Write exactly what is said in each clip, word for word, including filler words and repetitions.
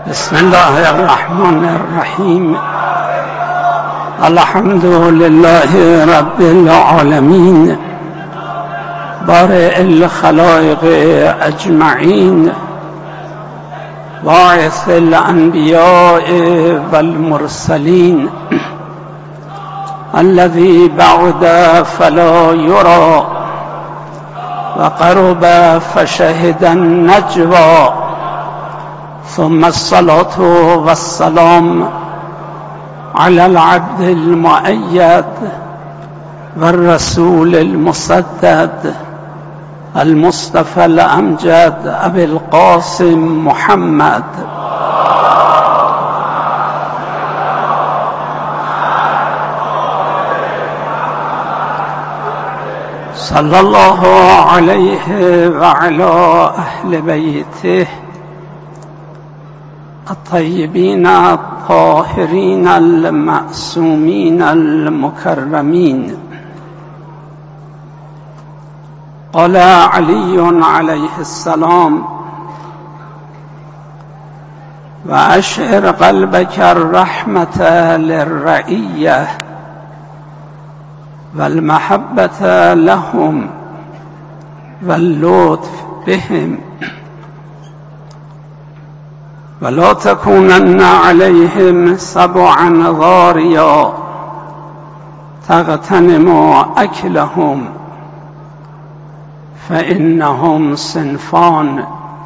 بسم الله الرحمن الرحیم. الحمد لله رب العالمین، بارئ الخلائق اجمعین، باعث الانبیاء والمرسلین، الذی بعد فلا یرى و قرب فشهد النجوى، ثم الصلاة والسلام على العبد المؤيد والرسول المسدد المصطفى الأمجد أبي القاسم محمد صلى الله عليه وعلى أهل بيته الطيبين الطاهرين المعصومين المكرمين. قال علي عليه السلام: وأشعر قلبك الرحمة للرعية والمحبة لهم واللطف بهم، ولا تكونن عليهم سبعا ضاريا تغتنم أكلهم، فإنهم صنفان: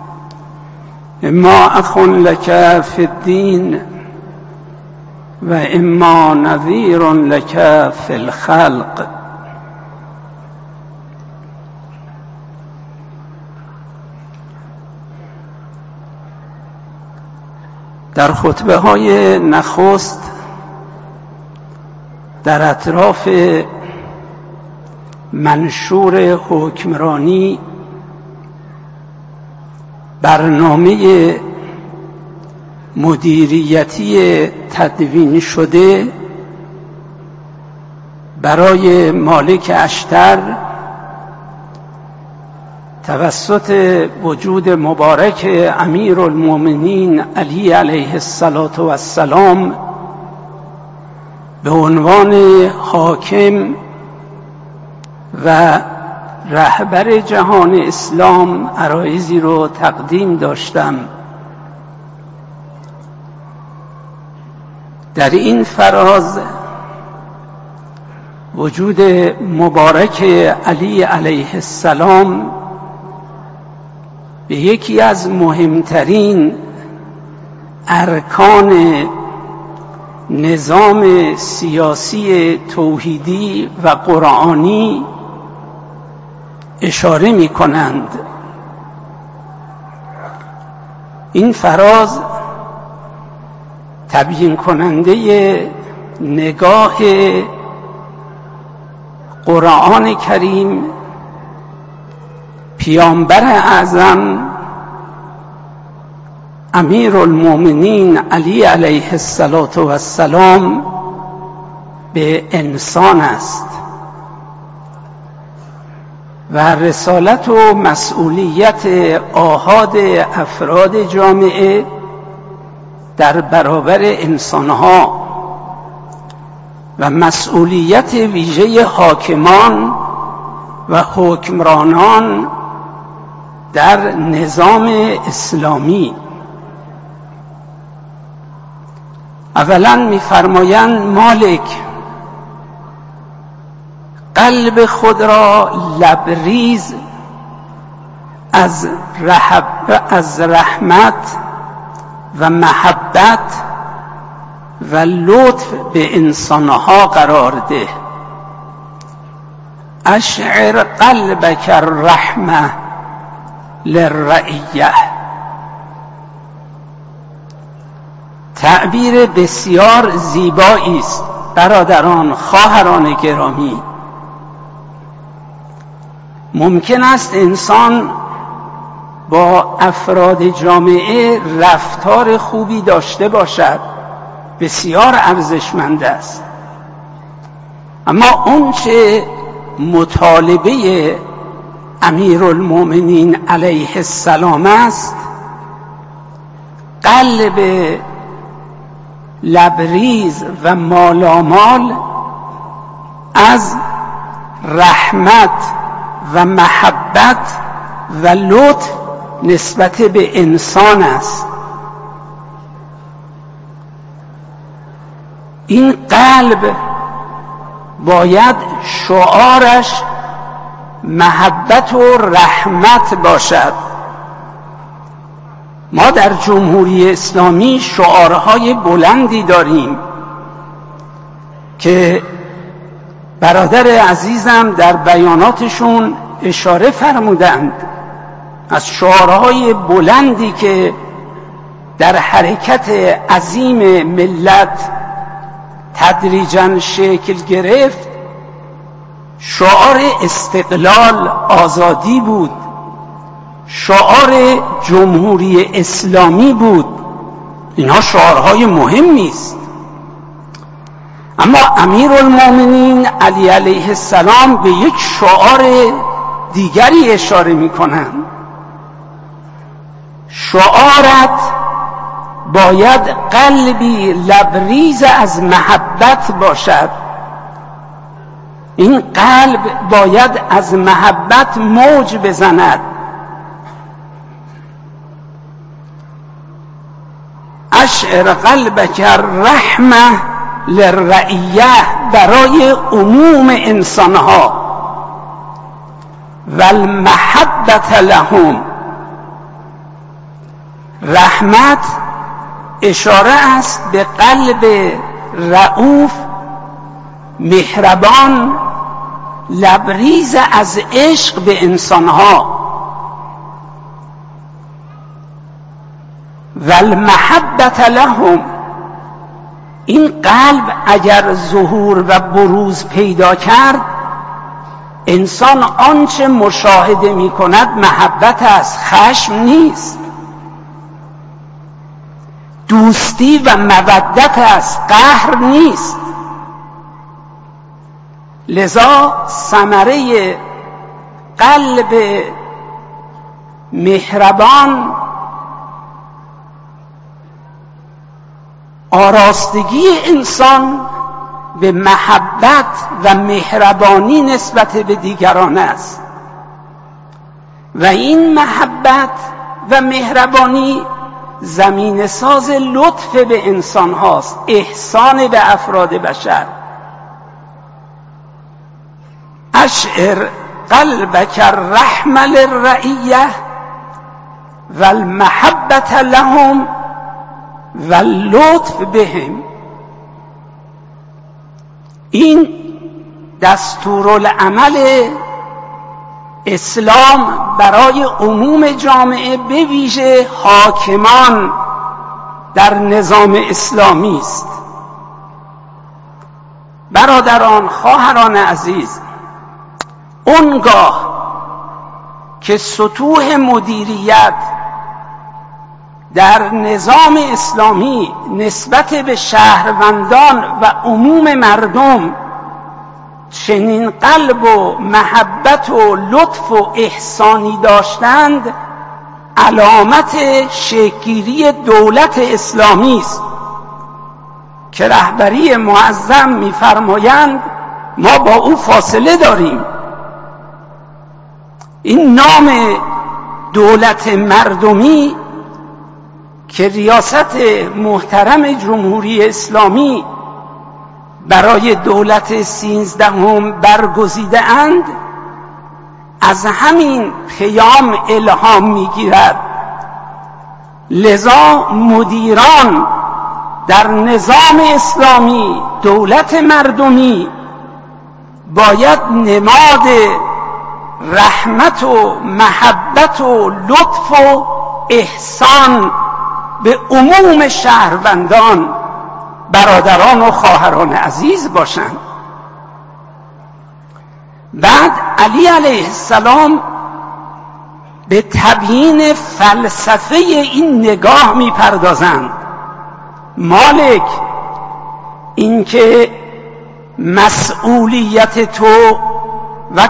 إما أخ لك في الدين وإما نذير لك في الخلق. در خطبه های نخست در اطراف منشور حکمرانی، برنامه مدیریتی تدوین شده برای مالک اشتر توسط وجود مبارک امیرالمومنین علی علیه السلام به عنوان حاکم و رهبر جهان اسلام عرایضی رو تقدیم داشتم. در این فراز وجود مبارک علی علیه السلام به یکی از مهمترین ارکان نظام سیاسی توحیدی و قرآنی اشاره می کنند. این فراز تبیین کننده نگاه قرآن کریم، پیامبر اعظم امیرالمومنین علی علیه السلام به انسان است و رسالت و مسئولیت آحاد افراد جامعه در برابر انسانها و مسئولیت ویژه حاکمان و حکمرانان در نظام اسلامی. اولا می‌فرمایند مالک قلب خود را لبریز از رحب از رحمت و محبت و لطف به انسانها قرار ده. اشعر قلبک الرحمه للرعیه. تعبیر بسیار زیبایی است برادران، خواهران گرامی. ممکن است انسان با افراد جامعه رفتار خوبی داشته باشد، بسیار ارزشمند است، اما اون چه مطالبه امیرالمومنین علیه السلام است قلب لبریز و مالامال از رحمت و محبت و لطف نسبت به انسان است. این قلب باید شعارش محبت و رحمت باشد. ما در جمهوری اسلامی شعارهای بلندی داریم که برادر عزیزم در بیاناتشون اشاره فرمودند. از شعارهای بلندی که در حرکت عظیم ملت تدریجاً شکل گرفت، شعار استقلال، آزادی بود، شعار جمهوری اسلامی بود. اینها شعارهای مهمی است. اما امیرالمومنین علی علیه السلام به یک شعار دیگری اشاره می‌کنند. شعارت باید قلبی لبریز از محبت باشد. این قلب باید از محبت موج بزند. اشعر قلبک رحمه للرعیه، برای عموم انسانها، و المحبت لهم. رحمت اشاره است به قلب رؤوف، مهربان، لبریز از عشق به انسانها. و المحبت لهم، این قلب اگر ظهور و بروز پیدا کرد، انسان آنچه مشاهده می کند محبت است، خشم نیست. دوستی و مودت است، قهر نیست. لذا ثمره قلب مهربان آراستگی انسان به محبت و مهربانی نسبت به دیگران است. و این محبت و مهربانی زمین ساز لطف به انسان هاست، احسان به افراد بشر. اشعر قلبک الرحمة للرعیه و المحبت لهم و لطف بهم. این دستورالعمل اسلام برای عموم جامعه، به ویژه حاکمان در نظام اسلامی است. برادران، خواهران عزیز، اونگاه که سطوح مدیریت در نظام اسلامی نسبت به شهروندان و عموم مردم چنین قلب و محبت و لطف و احسانی داشتند، علامت شکل‌گیری دولت اسلامی است که رهبری معظم می‌فرمایند ما با او فاصله داریم. این نام دولت مردمی که ریاست محترم جمهوری اسلامی برای دولت سیزدهم برگزیده اند، از همین پیام الهام میگیرد. لذا مدیران در نظام اسلامی، دولت مردمی، باید نماد رحمت و محبت و لطف و احسان به عموم شهروندان، برادران و خواهران عزیز باشند. بعد علی علیه السلام به تبیین فلسفه این نگاه میپردازند. مالک، اینکه مسئولیت تو و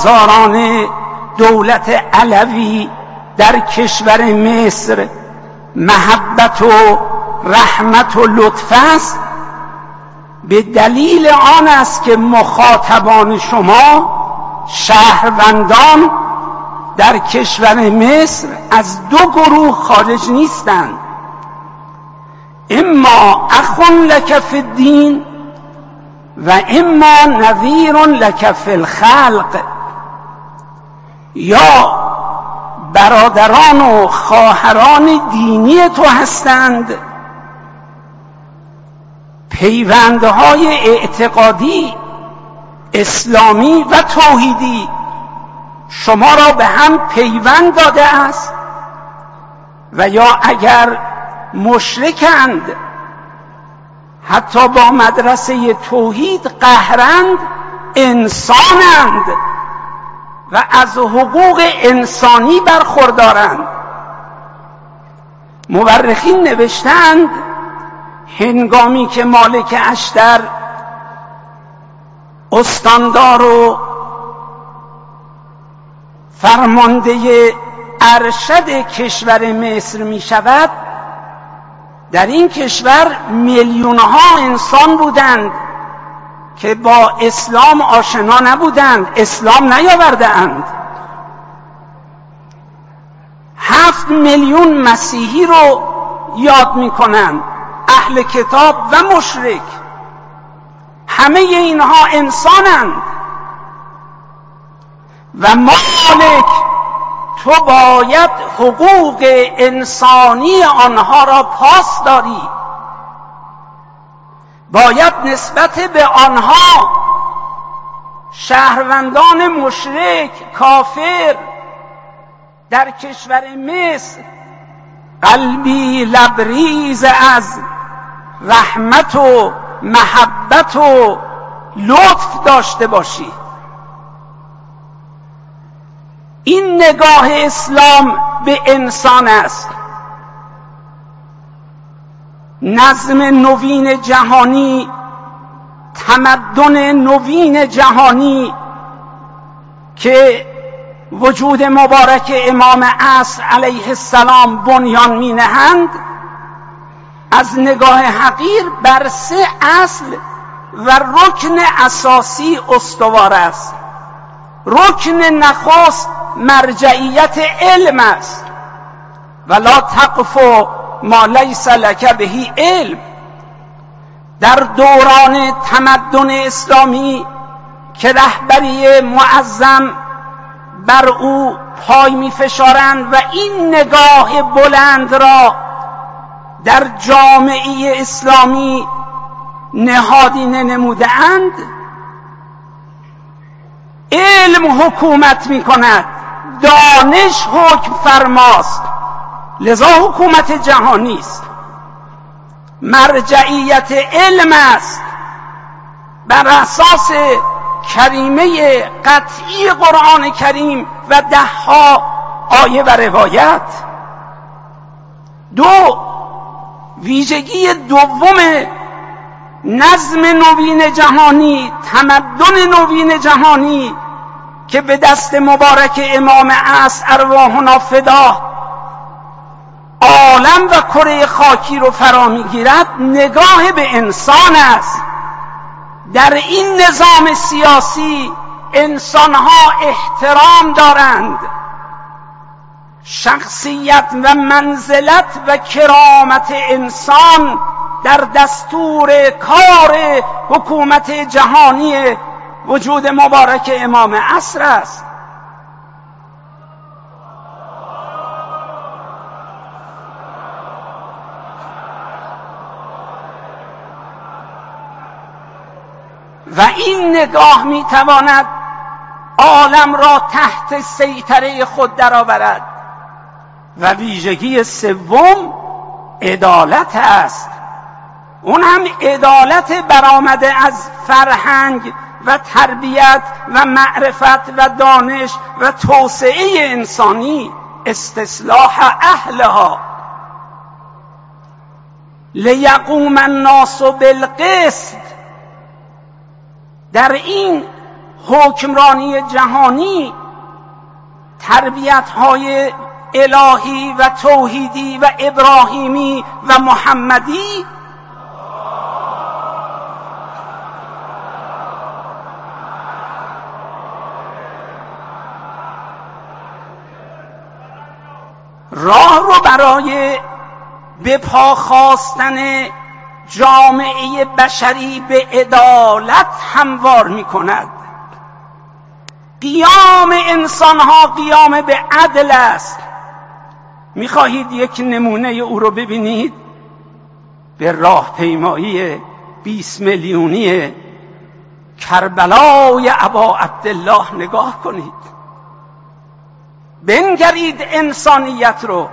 کارگزاران دولت علوی در کشور مصر محبت و رحمت و لطف است، به دلیل آن است که مخاطبان شما شهروندان در کشور مصر از دو گروه خارج نیستند: اما اخ لک فی الدین و اما نذیر لک فی الخلق. یا برادران و خواهران دینی تو هستند، پیوندهای اعتقادی اسلامی و توحیدی شما را به هم پیوند داده است، و یا اگر مشرکند، حتی با مدرسه توحید قهرند، انسانند و از حقوق انسانی برخوردارند. مورخین نوشتند هنگامی که مالک اشتر استاندار و فرمانده ارشد کشور مصر می شود، در این کشور میلیون ها انسان بودند که با اسلام آشنا نبودند، اسلام نیاورده اند. هفت میلیون مسیحی رو یاد می کنند، اهل کتاب و مشرک، همه اینها انسانند. و مالک تو باید حقوق انسانی آنها را پاس داری، باید نسبت به آنها، شهروندان مشرک کافر در کشور مصر، قلبی لبریز از رحمت و محبت و لطف داشته باشی. این نگاه اسلام به انسان است. نظم نوین جهانی، تمدن نوین جهانی که وجود مبارک امام عصر علیه السلام بنیان می نهند، از نگاه حقیر بر سه اصل و رکن اساسی استوار است. رکن نخست مرجعیت علم است، ولا تقف ما لیس لک به علم. در دوران تمدن اسلامی که رهبری معظم بر او پای می فشارند و این نگاه بلند را در جامعه اسلامی نهادینه نموده اند، علم حکومت می کند، دانش حکم فرماست، لذا حکومت جهانی است. مرجعیت علم است بر اساس کریمه قطعی قرآن کریم و ده ها آیه و روایت. دو، ویژگی دوم نظم نوین جهانی، تمدن نوین جهانی که به دست مبارک امام عصر ارواحنا فدا عالم و کره خاکی رو فرا میگیرد، نگاه به انسان است. در این نظام سیاسی انسانها احترام دارند، شخصیت و منزلت و کرامت انسان در دستور کار حکومت جهانی وجود مبارک امام عصر است. و این نگاه میتواند عالم را تحت سیطره خود درآورد. و ویژگی سوم عدالت است. اون هم عدالت برآمده از فرهنگ و تربیت و معرفت و دانش و توسعه انسانی، استصلاح اهلها. لیقوم الناس بالقسط. در این حکمرانی جهانی تربیت‌های الهی و توحیدی و ابراهیمی و محمدی راه رو برای به پا خواستن جامعه بشری به عدالت هموار می کند. قیام انسان ها قیام به عدل است. می خواهید یک نمونه او رو ببینید؟ به راهپیمایی بیست میلیونی کربلای ابا عبدالله نگاه کنید. بنگرید انسانیت رو،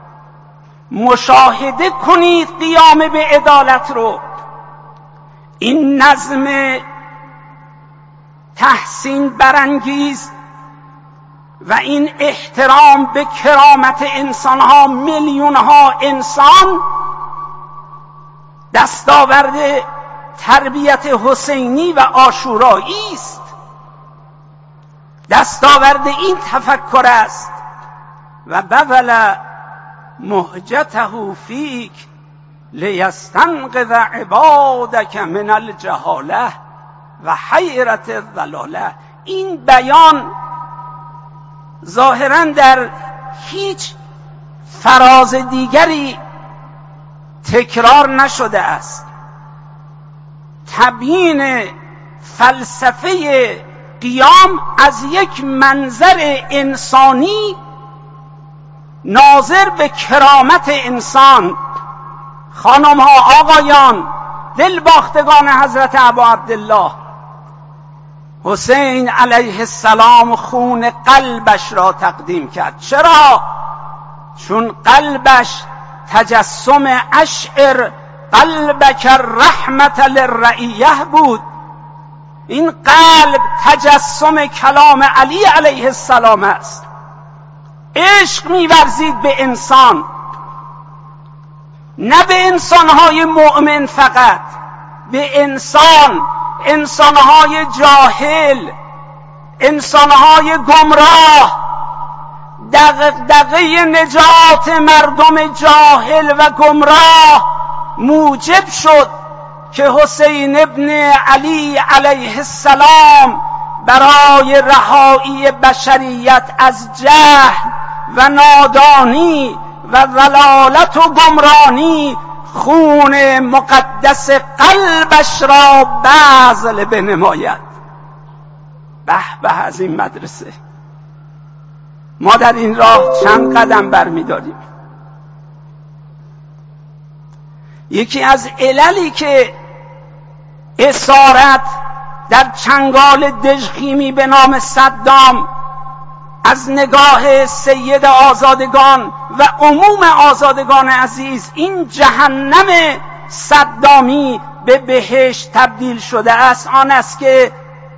مشاهده کنید قیام به عدالت رو. این نظم تحسین برانگیز و این احترام به کرامت انسانها، میلیونها انسان، دستاورد تربیت حسینی و عاشورایی است. دستاورد این تفکر است. و بذل مهجته فیک لیستنقذ عبادک من الجهاله و حیرت الضلاله. این بیان ظاهراً در هیچ فراز دیگری تکرار نشده است. تبیین فلسفه قیام از یک منظر انسانی ناظر به کرامت انسان. خانم ها، آقایان، دل باختگان حضرت ابا عبدالله، حسین علیه السلام خون قلبش را تقدیم کرد. چرا؟ چون قلبش تجسم اشعر قلبک الرحمت للرعیه بود. این قلب تجسم کلام علی علیه السلام است. عشق می‌ورزید به انسان، نه به انسان‌های مؤمن فقط، به انسان، انسان‌های جاهل، انسان‌های گمراه. دغدغه نجات مردم جاهل و گمراه موجب شد که حسین ابن علی علیه السلام برای رهایی بشریت از جهل و نادانی و ضلالت و گمرانی خون مقدس قلبش را بذل بنماید. به به از این مدرسه. ما در این راه چند قدم برمی‌داریم. یکی از عللی که اسارت در چنگال دژخیمی به نام صدام از نگاه سید آزادگان و عموم آزادگان عزیز این جهنم صدامی به بهشت تبدیل شده است، آن است که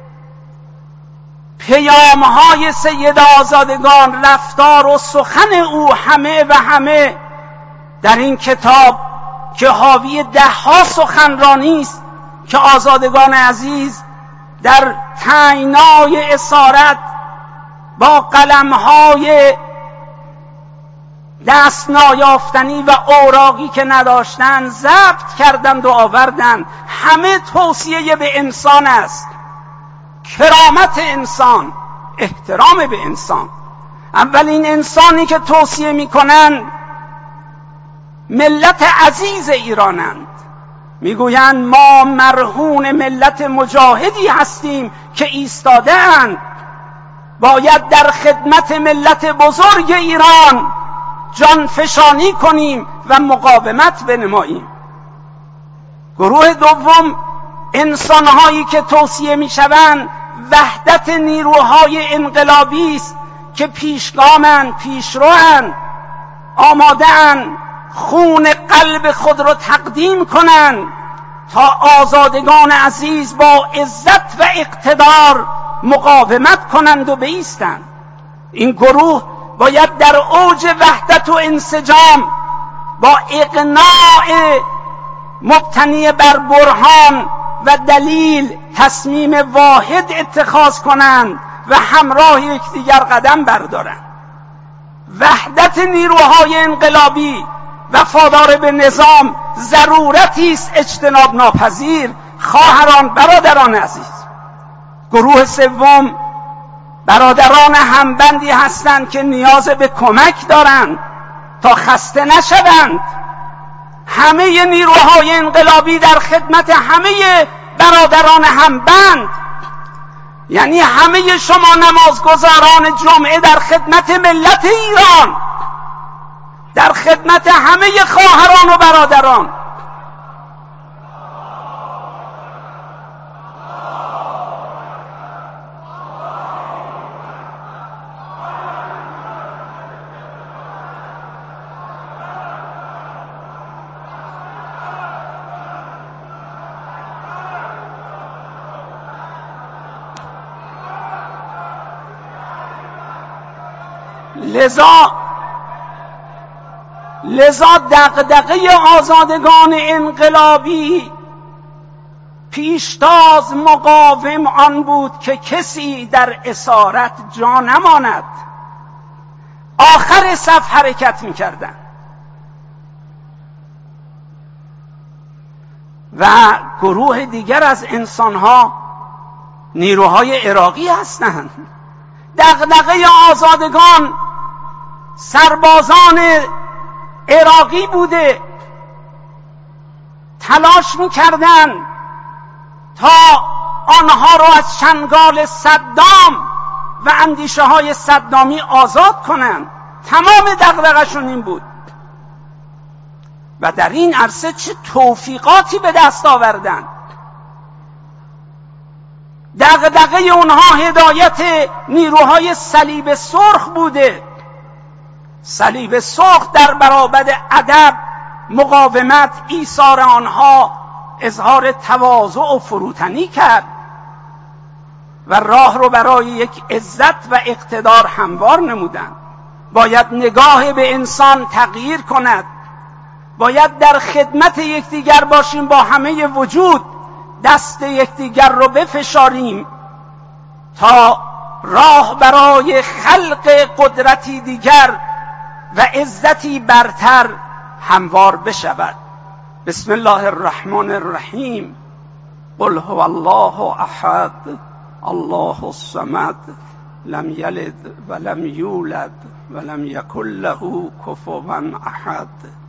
پیام‌های سید آزادگان، رفتار و سخن او همه و همه در این کتاب که حاوی ده ها سخنرانی است که آزادگان عزیز در تنگنای اسارت با قلم‌های دست نایافتنی و اوراقی که نداشتند ضبط کردند و آوردند. همه توصیه به انسان است، کرامت انسان، احترام به انسان. اولین انسانی که توصیه می‌کنند ملت عزیز ایرانند. میگویند ما مرهون ملت مجاهدی هستیم که ایستاده اند، باید در خدمت ملت بزرگ ایران جان فشانی کنیم و مقاومت بنماییم. گروه دوم انسانهایی که توصیه میشوند وحدت نیروهای انقلابی است که پیشگامند، پیشروند، آماده‌اند خون قلب خود را تقدیم کنند تا آزادگان عزیز با عزت و اقتدار مقاومت کنند و بایستند. این گروه باید در اوج وحدت و انسجام با اقناع مبتنی بر برهان و دلیل تصمیم واحد اتخاذ کنند و همراه یکدیگر قدم بردارند. وحدت نیروهای انقلابی وفادار به نظام ضرورتی است اجتناب ناپذیر. خواهران، برادران عزیز، گروه سوم برادران همبندی هستند که نیاز به کمک دارند تا خسته نشوند. همه نیروهای انقلابی در خدمت همه برادران همبند، یعنی همه شما نمازگزاران جمعه در خدمت ملت ایران، در خدمت همه خواهران و برادران. لذا لذا دغدغه آزادگان انقلابی پیشتاز مقاوم آن بود که کسی در اسارت جا نماند. آخر صف حرکت می‌کردند و گروه دیگر از انسان‌ها نیروهای عراقی هستند. دغدغه آزادگان سربازان عراقی بوده، تلاش می‌کردند تا آنها را از چنگال صدام و اندیشه های صدامی آزاد کنند. تمام دغدغه‌شون این بود و در این عرصه چه توفیقاتی به دست آوردند. دغدغه اونها هدایت نیروهای صلیب سرخ بوده. صلیب سرخ در برابر ادب، مقاومت، ایثار آنها اظهار تواضع و فروتنی کرد و راه رو برای یک عزت و اقتدار هموار نمودند. باید نگاه به انسان تغییر کند، باید در خدمت یکدیگر باشیم، با همه وجود دست یکدیگر رو بفشاریم تا راه برای خلق قدرتی دیگر و عزتی برتر هموار بشود. بسم الله الرحمن الرحیم. قل هو الله احد الله الصمد لم یلد ولم یولد ولم یکن له کفوا احد.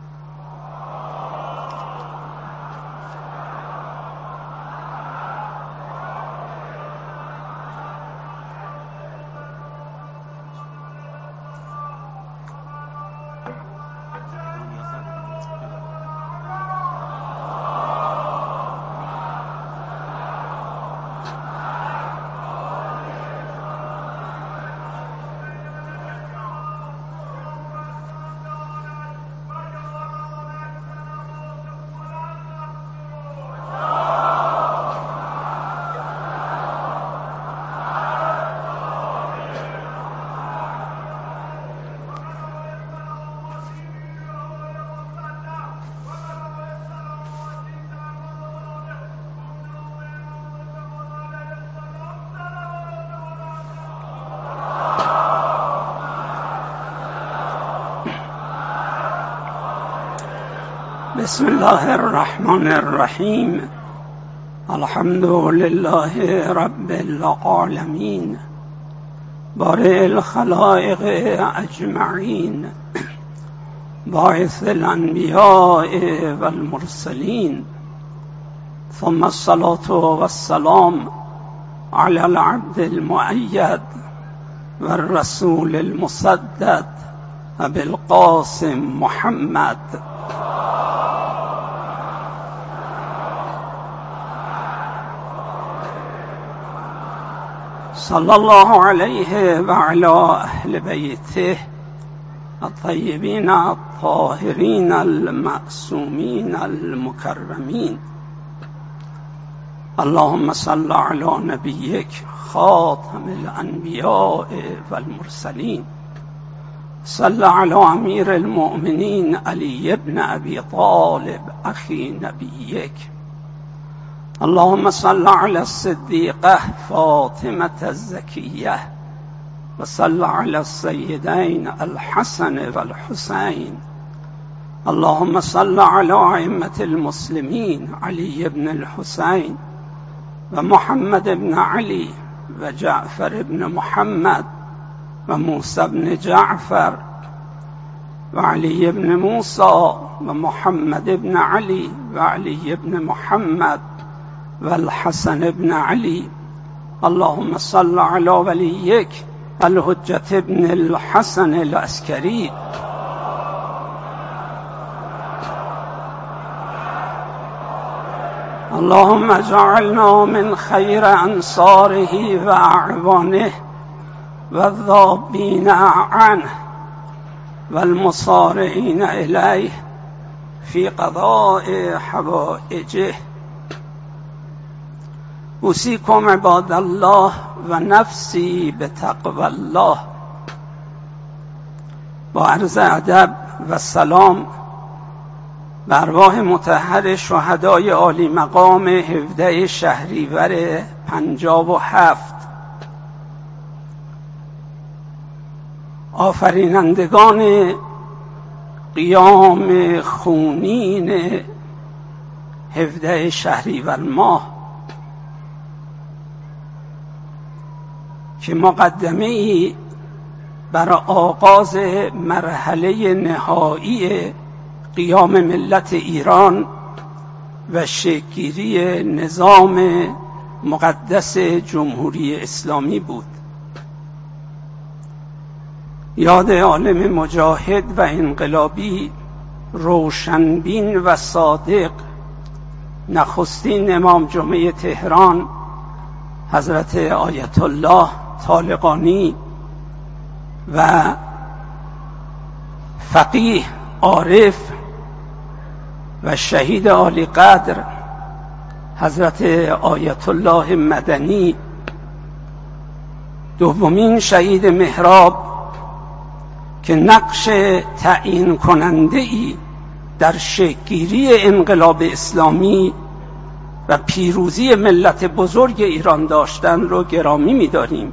بسم الله الرحمن الرحیم. الحمد لله رب العالمین بارئ الخلائق اجمعین باعث الانبیاء والمرسلین ثم الصلاة والسلام على العبد المؤید والرسول المسدد ابي القاسم محمد صلی الله علیه و علی اهل بیته الطیبین الطاهرین المعصومین المکرمین. اللهم صل علی نبیک خاتم الانبیاء والمرسلین. صل علی امیر المؤمنین علی ابن ابی طالب اخی نبیک. اللهم صل على الصديقة فاطمة الزكية وصل على السيدين الحسن والحسين. اللهم صل على أئمة المسلمين علي بن الحسين ومحمد بن علي وجعفر بن محمد وموسى بن جعفر وعلي بن موسى ومحمد بن علي وعلي بن محمد والحسن بن علي. اللهم صل على وليك الحجة بن الحسن العسكري. اللهم اجعلنا من خير أنصاره وأعوانه والذابين عنه والمصارعين إليه في قضاء حوائجه. اوصیکم عباد الله و نفسی به تقوی الله. با عرض ادب و سلام به ارواح مطهر شهدای عالی مقام هفده شهریور پنجاب و هفت، آفرینندگان قیام خونین هفده شهریور ماه که مقدمه‌ای برای آغاز مرحله نهایی قیام ملت ایران و شکل‌گیری نظام مقدس جمهوری اسلامی بود. یاد عالم مجاهد و انقلابی روشنبین و صادق نخستین امام جمعه تهران حضرت آیت الله طالقانی و فقیه عارف و شهید عالی قدر حضرت آیت الله مدنی، دومین شهید محراب که نقش تعیین کننده ای در شکل‌گیری انقلاب اسلامی و پیروزی ملت بزرگ ایران داشتن رو گرامی می‌داریم.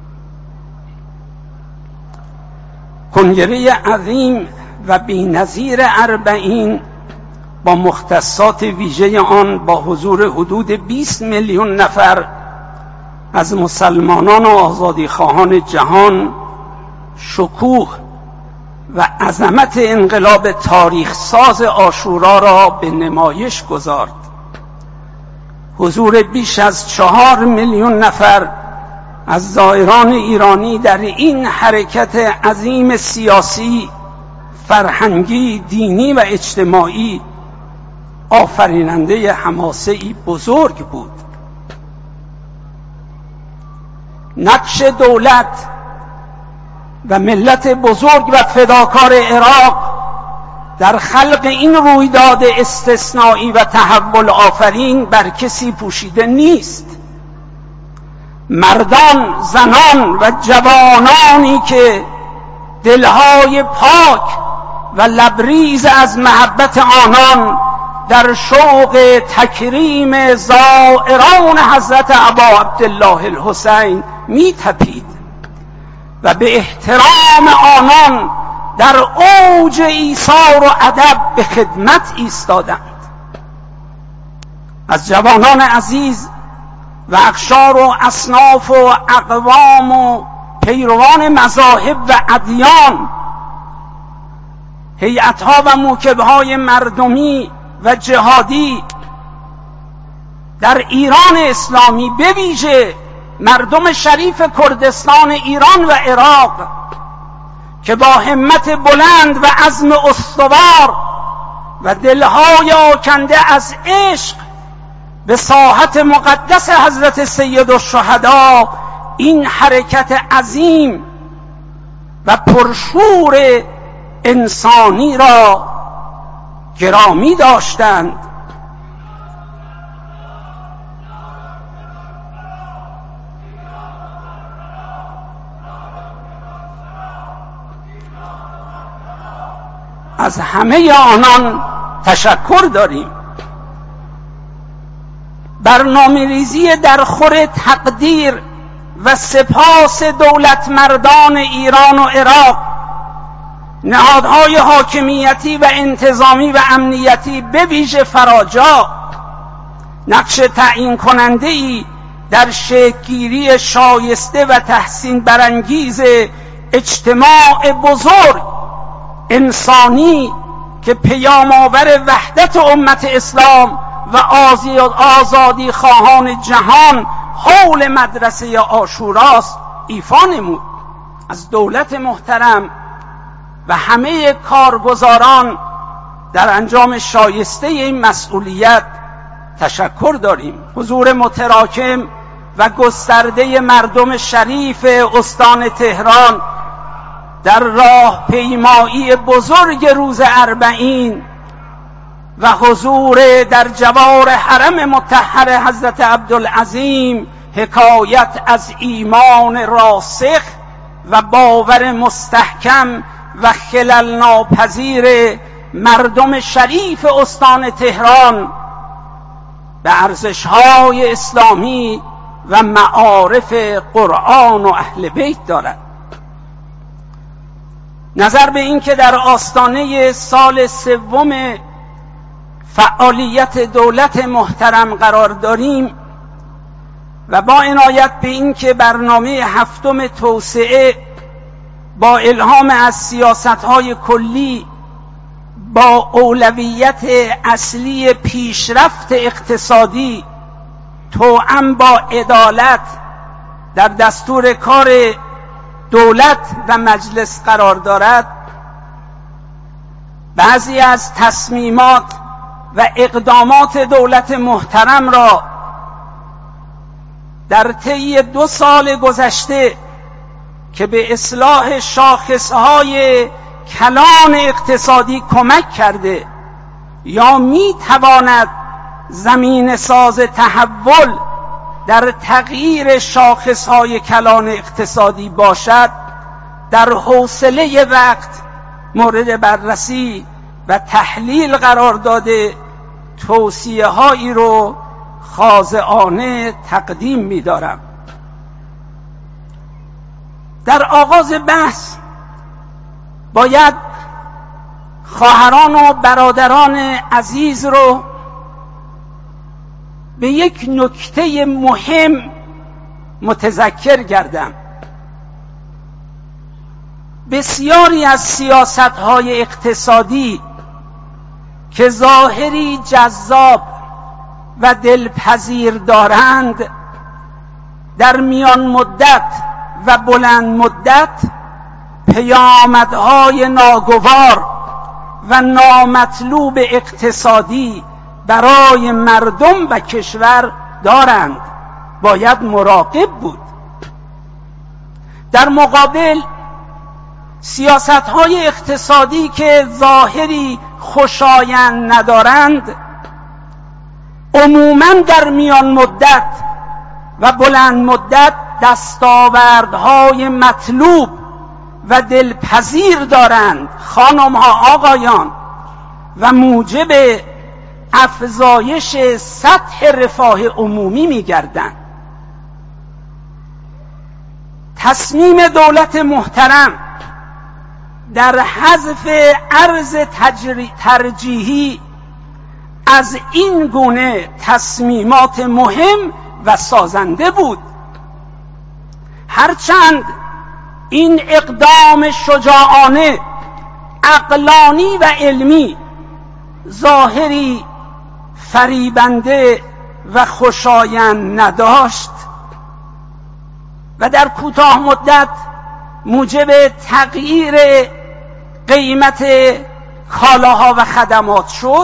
کنگره عظیم و بی‌نظیر اربعین با مختصات ویژه آن با حضور حدود بیست میلیون نفر از مسلمانان و آزادیخواهان جهان شکوه و عظمت انقلاب تاریخ ساز عاشورا را به نمایش گذارد. حضور بیش از چهار میلیون نفر از زائران ایرانی در این حرکت عظیم سیاسی، فرهنگی، دینی و اجتماعی آفریننده حماسه‌ای بزرگ بود. نقش دولت و ملت بزرگ و فداکار عراق در خلق این رویداد استثنایی و تحول آفرین بر کسی پوشیده نیست. مردان، زنان و جوانانی که دلهای پاک و لبریز از محبت آنان در شوق تکریم زائران حضرت ابا عبدالله الحسین می تپید و به احترام آنان در اوج ایثار و ادب به خدمت ایستادند. از جوانان عزیز و اقشار و اصناف و اقوام و پیروان مذاهب و ادیان، هیئت‌ها و موکب‌های مردمی و جهادی در ایران اسلامی، به ویژه مردم شریف کردستان ایران و عراق که با همت بلند و عزم استوار و دلهای آکنده از عشق به ساحت مقدس حضرت سید الشهدا این حرکت عظیم و پرشور انسانی را گرامی داشتند. از همه آنان تشکر داریم. برنامه ریزی در خور تقدیر و سپاس دولت مردان ایران و عراق، نهادهای حاکمیتی و انتظامی و امنیتی به ویژه فراجا نقش تعیین کننده‌ای در شکل‌گیری شایسته و تحسین برانگیز اجتماع بزرگ انسانی که پیام‌آور وحدت امت اسلام و آزادی خواهان جهان حول مدرسه عاشوراست ایفا نمود. از دولت محترم و همه کارگزاران در انجام شایسته این مسئولیت تشکر داریم. حضور متراکم و گسترده مردم شریف استان تهران در راه پیمایی بزرگ روز اربعین و حضور در جوار حرم مطهر حضرت عبدالعظیم حکایت از ایمان راسخ و باور مستحکم و خلل ناپذیر مردم شریف استان تهران به ارزش‌های اسلامی و معارف قرآن و اهل بیت دارد. نظر به این که در آستانه سال سوم فعالیت دولت محترم قرار داریم و با عنایت به این که برنامه هفتم توسعه با الهام از سیاست‌های کلی با اولویت اصلی پیشرفت اقتصادی توأم با عدالت در دستور کار دولت و مجلس قرار دارد، بعضی از تصمیمات و اقدامات دولت محترم را در طی دو سال گذشته که به اصلاح شاخصهای کلان اقتصادی کمک کرده یا می تواند زمین ساز تحول در تغییر شاخصهای کلان اقتصادی باشد، در حوصله وقت مورد بررسی و تحلیل قرار داده توصیه هایی رو خاضعانه تقدیم می دارم. در آغاز بحث باید خواهران و برادران عزیز رو به یک نکته مهم متذکر گردم. بسیاری از سیاست‌های اقتصادی که ظاهری جذاب و دلپذیر دارند، در میان مدت و بلند مدت پیامدهای ناگوار و نامطلوب اقتصادی برای مردم و کشور دارند. باید مراقب بود. در مقابل سیاست‌های اقتصادی که ظاهری خوشایند ندارند، عموماً در میان مدت و بلند مدت دستاوردهای مطلوب و دلپذیر دارند خانم‌ها، آقایان، و موجب افزایش سطح رفاه عمومی می‌گردند. تصمیم دولت محترم در حذف ارز ترجیحی از این گونه تصمیمات مهم و سازنده بود. هرچند این اقدام شجاعانه، عقلانی و علمی ظاهری فریبنده و خوشایند نداشت و در کوتاه مدت موجب تغییر قیمت کالاها و خدمات شد،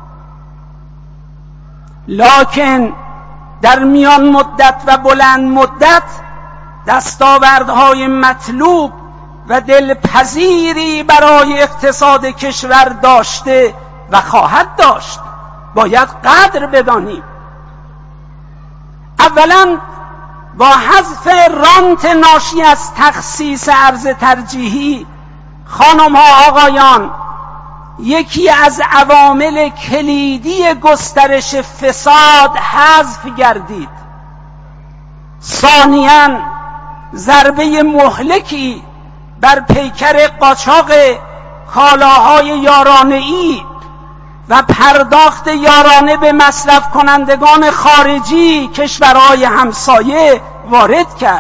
لکن در میان مدت و بلند مدت دستاوردهای مطلوب و دلپذیری برای اقتصاد کشور داشته و خواهد داشت. باید قدر بدانیم. اولا با حذف رانت ناشی از تخصیص ارز ترجیحی، خانم‌ها، آقایان، یکی از عوامل کلیدی گسترش فساد حذف گردید. ثانیاً ضربه مهلکی بر پیکر قاچاق کالاهای یارانه‌ای و پرداخت یارانه به مصرف کنندگان خارجی کشورهای همسایه وارد کرد.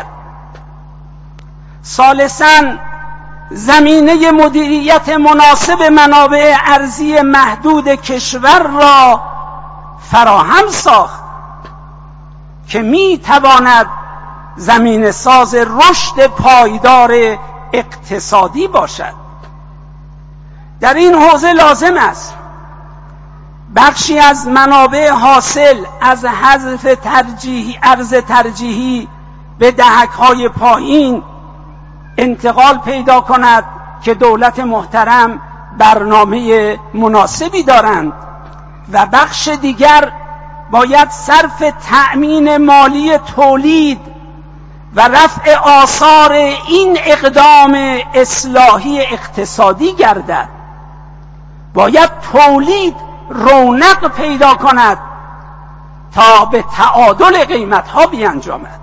ثالثاً زمینه مدیریت مناسب منابع ارضی محدود کشور را فراهم ساخت که می تواند زمین ساز رشد پایدار اقتصادی باشد. در این حوزه لازم است بخشی از منابع حاصل از حذف ترجیحی ارز ترجیحی به دهک‌های پایین انتقال پیدا کند که دولت محترم برنامه مناسبی دارند و بخش دیگر باید صرف تأمین مالی تولید و رفع آثار این اقدام اصلاحی اقتصادی گردد. باید تولید رونق پیدا کند تا به تعادل قیمت‌ها بیانجامد.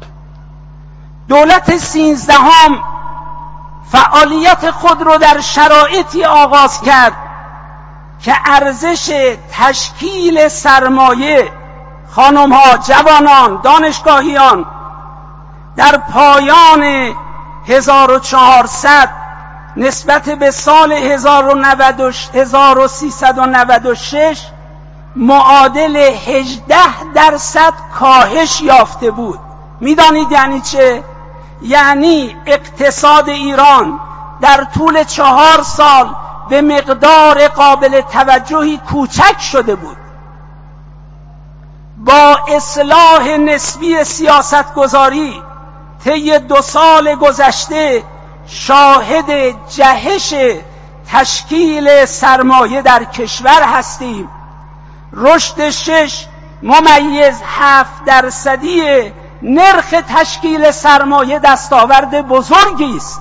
دولت سیزدهم فعالیت خود را در شرایطی آغاز کرد که ارزش تشکیل سرمایه خانم‌ها، جوانان، دانشگاهیان در پایان هزار و چهارصد نسبت به سال هزار و سیصد و نود و شش معادل هجده درصد کاهش یافته بود. میدانید یعنی چه؟ یعنی اقتصاد ایران در طول چهار سال به مقدار قابل توجهی کوچک شده بود. با اصلاح نسبی سیاست گذاری طی دو سال گذشته شاهد جهش تشکیل سرمایه در کشور هستیم. رشد شش ممیز هفت درصدی نرخ تشکیل سرمایه دستاورد بزرگی است.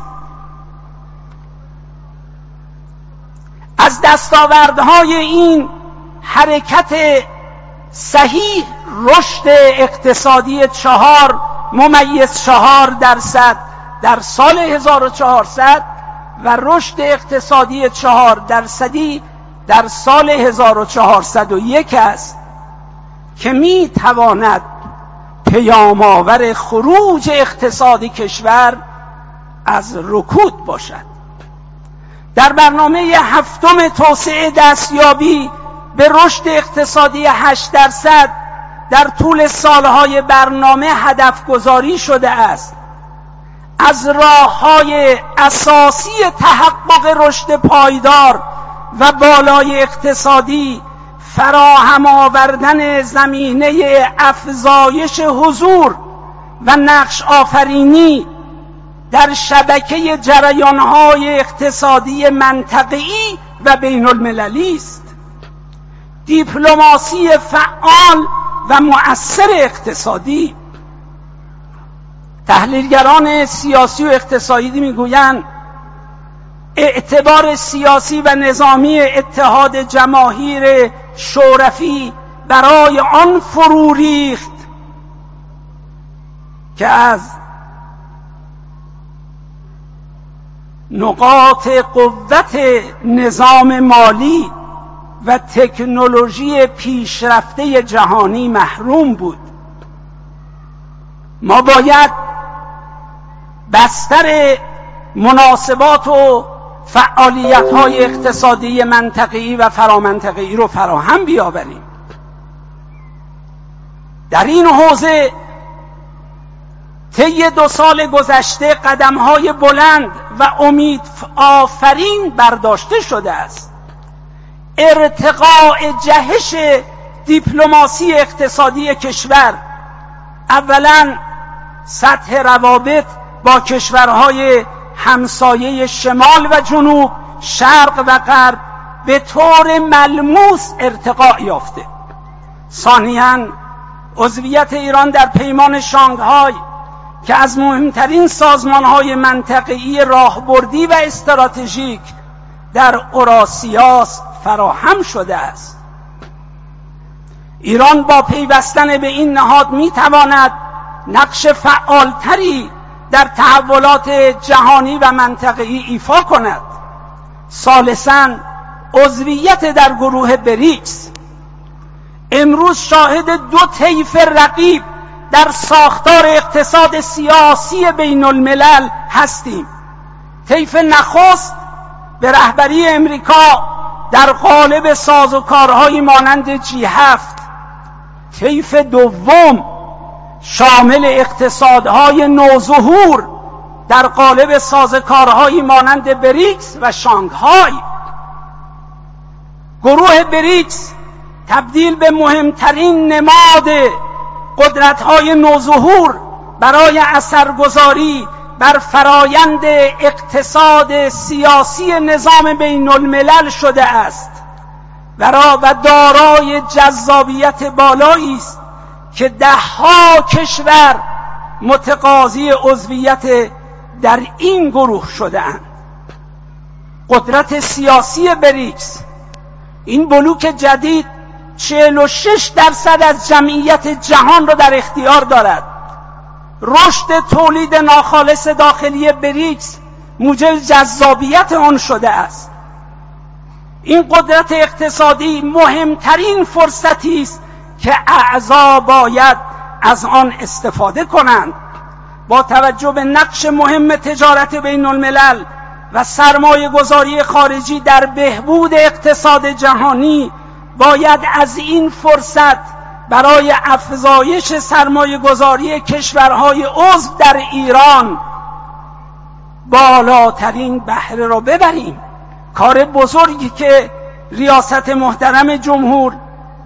از دستاوردهای این حرکت صحیح رشد اقتصادی چهار ممیز چهار درصد در سال هزار و چهارصد و رشد اقتصادی چهار درصدی در سال هزار و چهارصد و یک است که می تواند پیام‌آور خروج اقتصادی کشور از رکود باشد. در برنامه هفتم توسعه دستیابی به رشد اقتصادی هشت درصد در طول سالهای برنامه هدف گذاری شده است. از راه‌های اساسی تحقق رشد پایدار و بالای اقتصادی فراهم آوردن زمینه افزایش حضور و نقش آفرینی در شبکه جریان‌های اقتصادی منطقه‌ای و بین المللی است. دیپلماسی فعال و مؤثر اقتصادی. تحلیلگران سیاسی و اقتصادی میگویند اعتبار سیاسی و نظامی اتحاد جماهیر شوروی برای آن فرو ریخت که از نقاط قوت نظام مالی و تکنولوژی پیشرفته جهانی محروم بود. ما باید بستر مناسبات و فعالیت‌های اقتصادی منطقه‌ای و فرامنطقه‌ای رو فراهم بیاوریم. در این حوزه طی دو سال گذشته قدم‌های بلند و امید آفرین برداشته شده است. ارتقاء جهش دیپلماسی اقتصادی کشور، اولا سطح روابط با کشورهای همسایه شمال و جنوب، شرق و غرب به طور ملموس ارتقاء یافته. ثانیاً عضویت ایران در پیمان شانگهای که از مهمترین سازمانهای منطقه‌ای راهبردی و استراتژیک در اوراسیاس فراهم شده است. ایران با پیوستن به این نهاد میتواند نقش فعالتری در تحولات جهانی و منطقه‌ای ایفا کند. ثالثاً عضویت در گروه بریکس. امروز شاهد دو طیف رقیب در ساختار اقتصاد سیاسی بین الملل هستیم. طیف نخست به رهبری امریکا در قالب سازوکارهایی مانند جی هفت، طیف دوم شامل اقتصادهای نوظهور در قالب سازوکارهایی مانند بریکس و شانگهای. گروه بریکس تبدیل به مهمترین نماد قدرت‌های نوظهور برای اثرگذاری بر فرایند اقتصاد سیاسی نظام بین الملل شده است و دارای جذابیت بالایی است که ده‌ها کشور متقاضی عضویت در این گروه شده‌اند. قدرت سیاسی بریکس، این بلوک جدید چهل و شش درصد از جمعیت جهان را در اختیار دارد. رشد تولید ناخالص داخلی بریکس موجب جذابیت آن شده است. این قدرت اقتصادی مهمترین فرصتی است که اعضا باید از آن استفاده کنند. با توجه به نقش مهم تجارت بین الملل و سرمایه گذاری خارجی در بهبود اقتصاد جهانی، باید از این فرصت برای افزایش سرمایه گذاری کشورهای عضو در ایران بالاترین بهره را ببریم. کار بزرگی که ریاست محترم جمهور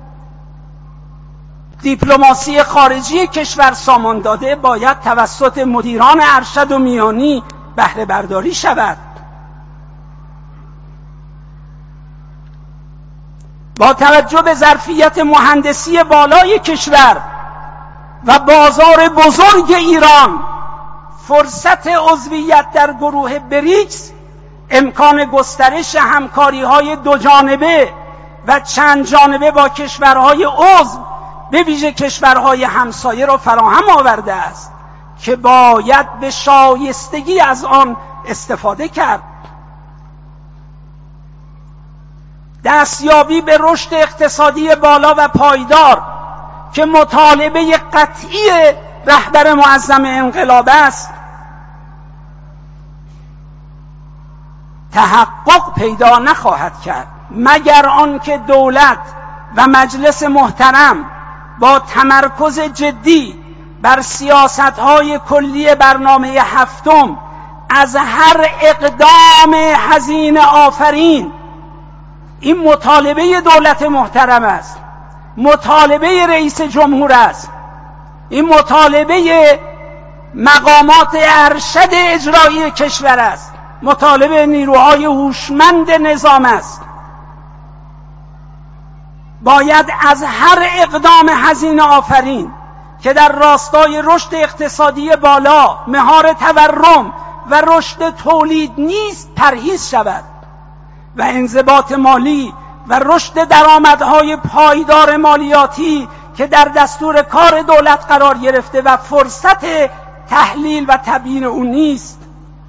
دیپلماسی خارجی کشور سامان داده باید توسط مدیران ارشد و میانی بهره برداری شود. با توجه به ظرفیت مهندسی بالای کشور و بازار بزرگ ایران، فرصت عضویت در گروه بریکس امکان گسترش همکاری‌های دو جانبه و چند جانبه با کشورهای عضو به ویژه کشورهای همسایه را فراهم آورده است که باید به شایستگی از آن استفاده کرد. دستیابی به رشد اقتصادی بالا و پایدار که مطالبه قطعی رهبر معظم انقلاب است، تحقق پیدا نخواهد کرد مگر آنکه دولت و مجلس محترم با تمرکز جدی بر سیاست‌های کلی برنامه هفتم از هر اقدام هزینه آفرین، این مطالبه دولت محترم است، مطالبه رئیس جمهور است، این مطالبه مقامات ارشد اجرایی کشور است، مطالبه نیروهای هوشمند نظام است. باید از هر اقدام هزینه آفرین که در راستای رشد اقتصادی بالا، مهار تورم و رشد تولید نیست پرهیز شود و انضباط مالی و رشد درآمدهای پایدار مالیاتی که در دستور کار دولت قرار گرفته و فرصت تحلیل و تبیین او نیست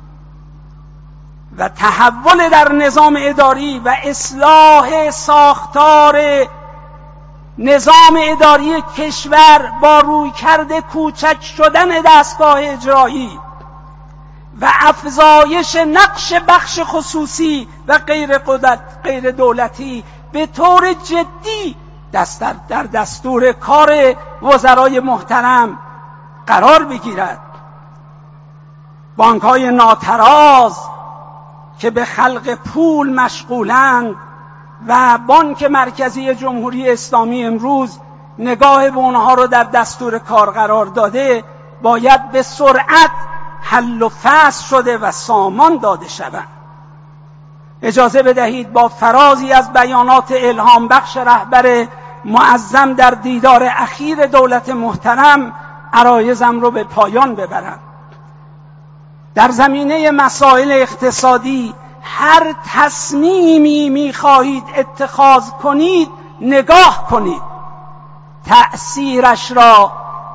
و تحول در نظام اداری و اصلاح ساختار نظام اداری کشور با رویکرد کوچک شدن دستگاه اجرایی و افزایش نقش بخش خصوصی و غیر غیر دولتی به طور جدی دستر در دستور کار وزرای محترم قرار بگیرد. بانک‌های ناتراز که به خلق پول مشغولند و بانک مرکزی جمهوری اسلامی امروز نگاه به اونها رو در دستور کار قرار داده، باید به سرعت حل و فصل شده و سامان داده شوند. اجازه بدهید با فرازی از بیانات الهام بخش رهبر معظم در دیدار اخیر دولت محترم عرایضم رو به پایان ببرم. در زمینه مسائل اقتصادی هر تصمیمی می‌خواهید اتخاذ کنید، نگاه کنید تأثیرش را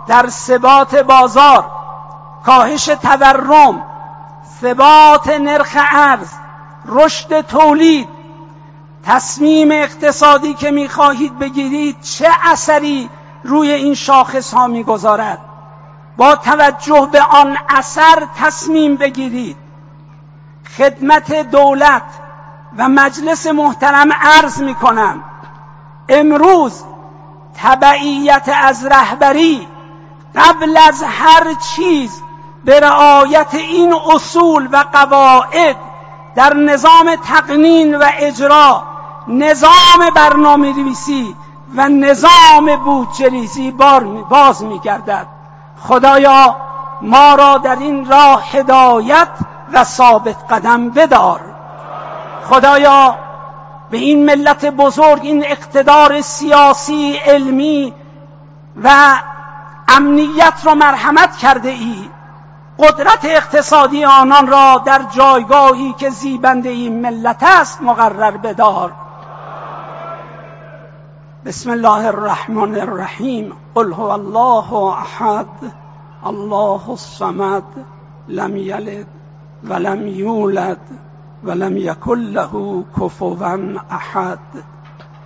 در ثبات بازار، کاهش تورم، ثبات نرخ ارز، رشد تولید، تصمیم اقتصادی که می‌خواهید بگیرید چه اثری روی این شاخص ها می‌گذارد. با توجه به آن اثر تصمیم بگیرید. خدمت دولت و مجلس محترم عرض می‌کنم امروز تبعیت از رهبری قبل از هر چیز به رعایت این اصول و قواعد در نظام تقنین و اجرا، نظام برنامه‌نویسی و نظام بودجه‌ریزی باز می‌گردد. خدایا ما را در این راه هدایت و ثابت قدم بدار. خدایا به این ملت بزرگ این اقتدار سیاسی، علمی و امنیت را مرحمت کرده ای. قدرت اقتصادی آنان را در جایگاهی که زیبنده این ملت است مقرر بدار. بسم الله الرحمن الرحیم. قل هو الله احد الله الصمد لم یلد ولم یولد ولم یکن له کفوا احد.